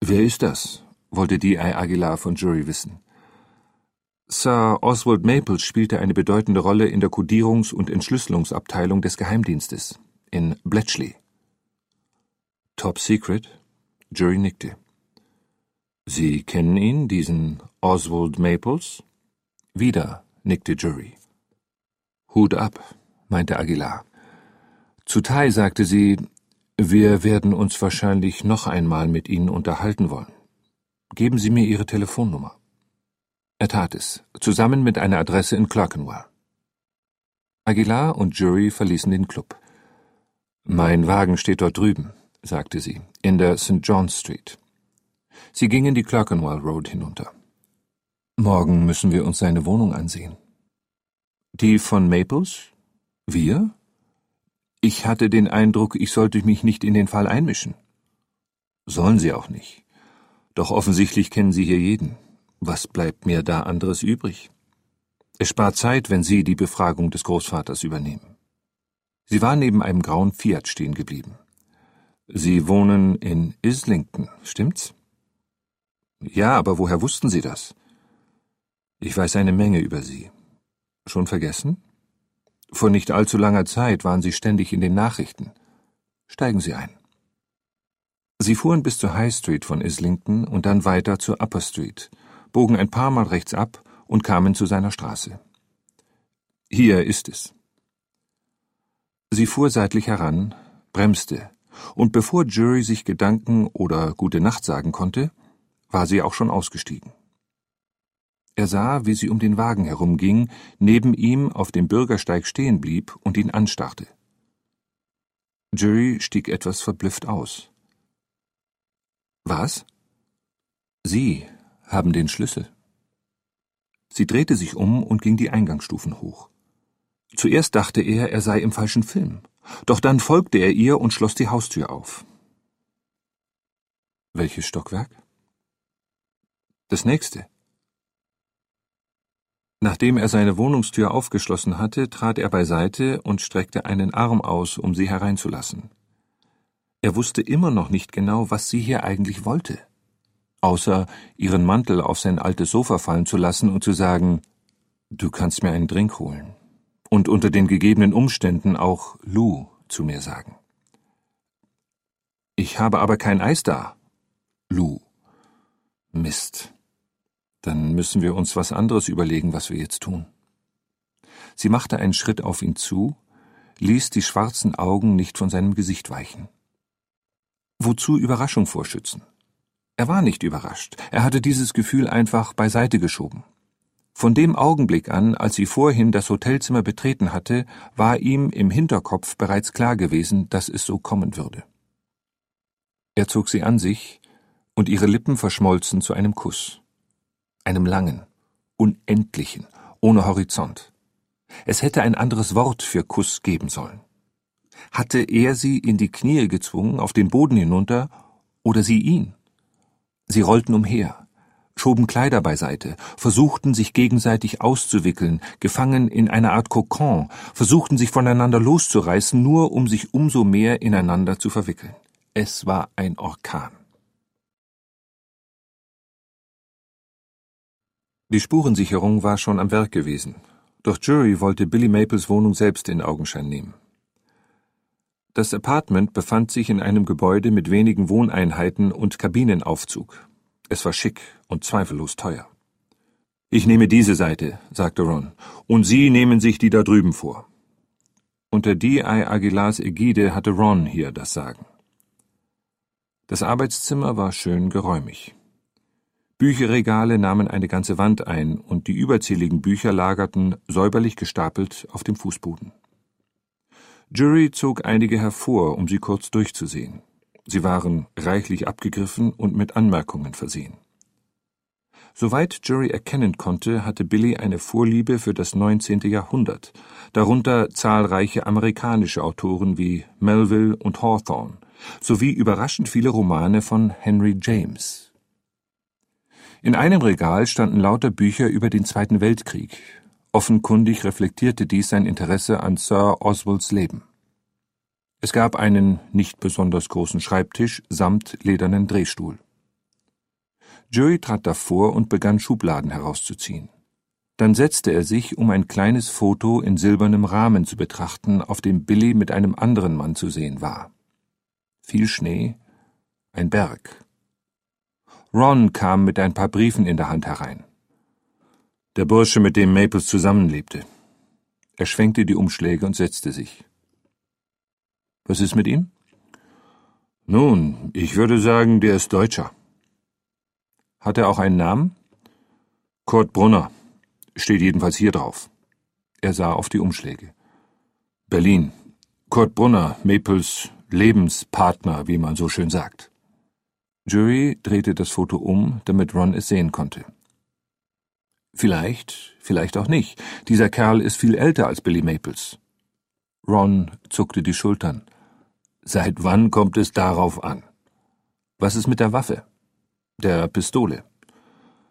»Wer ist das?« wollte D.I. Aguilar von Jury wissen. Sir Oswald Maples spielte eine bedeutende Rolle in der Kodierungs- und Entschlüsselungsabteilung des Geheimdienstes in Bletchley. »Top Secret?« Jury nickte. »Sie kennen ihn, diesen Oswald Maples?« »Wieder«, nickte Jury. »Hut ab«, meinte Aguilar. Zu Tai sagte sie, »Wir werden uns wahrscheinlich noch einmal mit Ihnen unterhalten wollen. Geben Sie mir Ihre Telefonnummer.« Er tat es, zusammen mit einer Adresse in Clerkenwell. Aguilar und Jury verließen den Club. »Mein Wagen steht dort drüben«, sagte sie, »in der St. John Street.« Sie gingen die Clerkenwell Road hinunter. »Morgen müssen wir uns seine Wohnung ansehen.« »Die von Maples? Wir?« »Ich hatte den Eindruck, ich sollte mich nicht in den Fall einmischen.« »Sollen Sie auch nicht. Doch offensichtlich kennen Sie hier jeden. Was bleibt mir da anderes übrig? Es spart Zeit, wenn Sie die Befragung des Großvaters übernehmen.« Sie war neben einem grauen Fiat stehen geblieben. »Sie wohnen in Islington, stimmt's?« »Ja, aber woher wussten Sie das?« »Ich weiß eine Menge über Sie.« »Schon vergessen?« »Vor nicht allzu langer Zeit waren Sie ständig in den Nachrichten. Steigen Sie ein.« Sie fuhren bis zur High Street von Islington und dann weiter zur Upper Street, bogen ein paar Mal rechts ab und kamen zu seiner Straße. »Hier ist es.« Sie fuhr seitlich heran, bremste, und bevor Jury sich Gedanken oder Gute Nacht sagen konnte, war sie auch schon ausgestiegen. Er sah, wie sie um den Wagen herumging, neben ihm auf dem Bürgersteig stehen blieb und ihn anstarrte. Jury stieg etwas verblüfft aus. »Was?« »Sie haben den Schlüssel.« Sie drehte sich um und ging die Eingangsstufen hoch. Zuerst dachte er sei im falschen Film, doch dann folgte er ihr und schloss die Haustür auf. »Welches Stockwerk?« »Das nächste.« Nachdem er seine Wohnungstür aufgeschlossen hatte, trat er beiseite und streckte einen Arm aus, um sie hereinzulassen. Er wusste immer noch nicht genau, was sie hier eigentlich wollte, außer ihren Mantel auf sein altes Sofa fallen zu lassen und zu sagen, »Du kannst mir einen Drink holen« und unter den gegebenen Umständen auch »Lou« zu mir sagen. »Ich habe aber kein Eis da.« »Lou.« »Mist. Dann müssen wir uns was anderes überlegen, was wir jetzt tun.« Sie machte einen Schritt auf ihn zu, ließ die schwarzen Augen nicht von seinem Gesicht weichen. Wozu Überraschung vorschützen? Er war nicht überrascht, er hatte dieses Gefühl einfach beiseite geschoben. Von dem Augenblick an, als sie vorhin das Hotelzimmer betreten hatte, war ihm im Hinterkopf bereits klar gewesen, dass es so kommen würde. Er zog sie an sich, und ihre Lippen verschmolzen zu einem Kuss. Einem langen, unendlichen, ohne Horizont. Es hätte ein anderes Wort für Kuss geben sollen. Hatte er sie in die Knie gezwungen, auf den Boden hinunter, oder sie ihn? Sie rollten umher, schoben Kleider beiseite, versuchten sich gegenseitig auszuwickeln, gefangen in einer Art Kokon, versuchten sich voneinander loszureißen, nur um sich umso mehr ineinander zu verwickeln. Es war ein Orkan. Die Spurensicherung war schon am Werk gewesen, doch Jury wollte Billy Maples Wohnung selbst in Augenschein nehmen. Das Apartment befand sich in einem Gebäude mit wenigen Wohneinheiten und Kabinenaufzug. Es war schick und zweifellos teuer. »Ich nehme diese Seite«, sagte Ron, »und Sie nehmen sich die da drüben vor.« Unter D.I. Aguilars Ägide hatte Ron hier das Sagen. Das Arbeitszimmer war schön geräumig. Bücherregale nahmen eine ganze Wand ein und die überzähligen Bücher lagerten, säuberlich gestapelt, auf dem Fußboden. Jury zog einige hervor, um sie kurz durchzusehen. Sie waren reichlich abgegriffen und mit Anmerkungen versehen. Soweit Jury erkennen konnte, hatte Billy eine Vorliebe für das 19. Jahrhundert, darunter zahlreiche amerikanische Autoren wie Melville und Hawthorne, sowie überraschend viele Romane von Henry James. In einem Regal standen lauter Bücher über den Zweiten Weltkrieg. Offenkundig reflektierte dies sein Interesse an Sir Oswalds Leben. Es gab einen nicht besonders großen Schreibtisch samt ledernen Drehstuhl. Jury trat davor und begann, Schubladen herauszuziehen. Dann setzte er sich, um ein kleines Foto in silbernem Rahmen zu betrachten, auf dem Billy mit einem anderen Mann zu sehen war. Viel Schnee, ein Berg. Ron kam mit ein paar Briefen in der Hand herein. Der Bursche, mit dem Maples zusammenlebte. Er schwenkte die Umschläge und setzte sich. Was ist mit ihm? Nun, ich würde sagen, der ist Deutscher. Hat er auch einen Namen? Kurt Brunner. Steht jedenfalls hier drauf. Er sah auf die Umschläge. Berlin. Kurt Brunner, Maples Lebenspartner, wie man so schön sagt. Jury drehte das Foto um, damit Ron es sehen konnte. Vielleicht auch nicht. Dieser Kerl ist viel älter als Billy Maples. Ron zuckte die Schultern. Seit wann kommt es darauf an? Was ist mit der Waffe? Der Pistole?